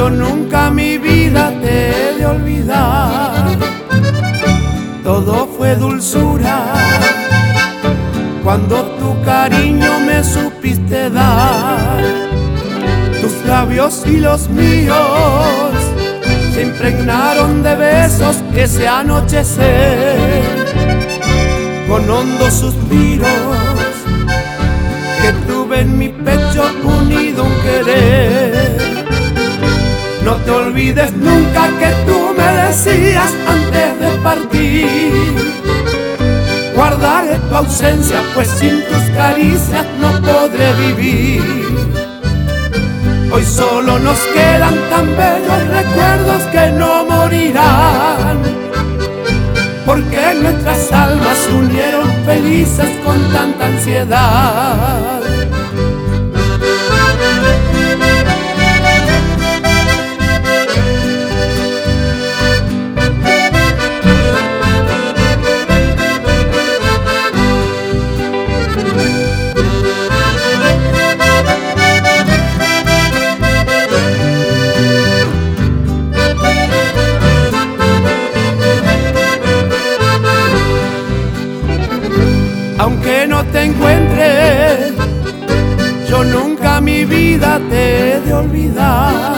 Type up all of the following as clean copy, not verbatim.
Yo nunca mi vida te he de olvidar. Todo fue dulzura cuando tu cariño me supiste dar. Tus labios y los míos se impregnaron de besos ese anochecer, con hondos suspiros que tuve en mi pecho unido un querer. No te olvides nunca que tú me decías antes de partir: guardaré tu ausencia, pues sin tus caricias no podré vivir. Hoy solo nos quedan tan bellos recuerdos que no morirán, porque nuestras almas se unieron felices con tanta ansiedad. Aunque no te encuentre, yo nunca mi vida te he de olvidar.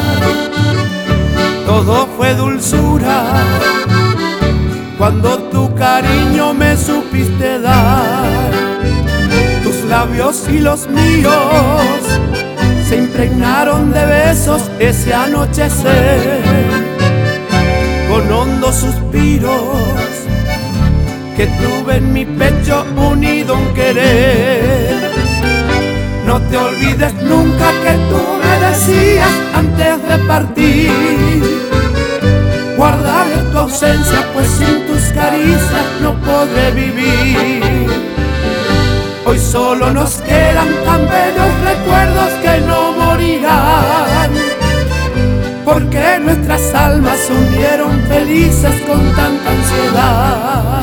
Todo fue dulzura cuando tu cariño me supiste dar. Tus labios y los míos se impregnaron de besos ese anochecer, con hondos suspiros que tuve en mi pecho unido un querer. No te olvides nunca que tú me decías antes de partir: guardaré tu ausencia, pues sin tus caricias no podré vivir. Hoy solo nos quedan tan bellos recuerdos que no morirán, porque nuestras almas se unieron felices con tanta ansiedad.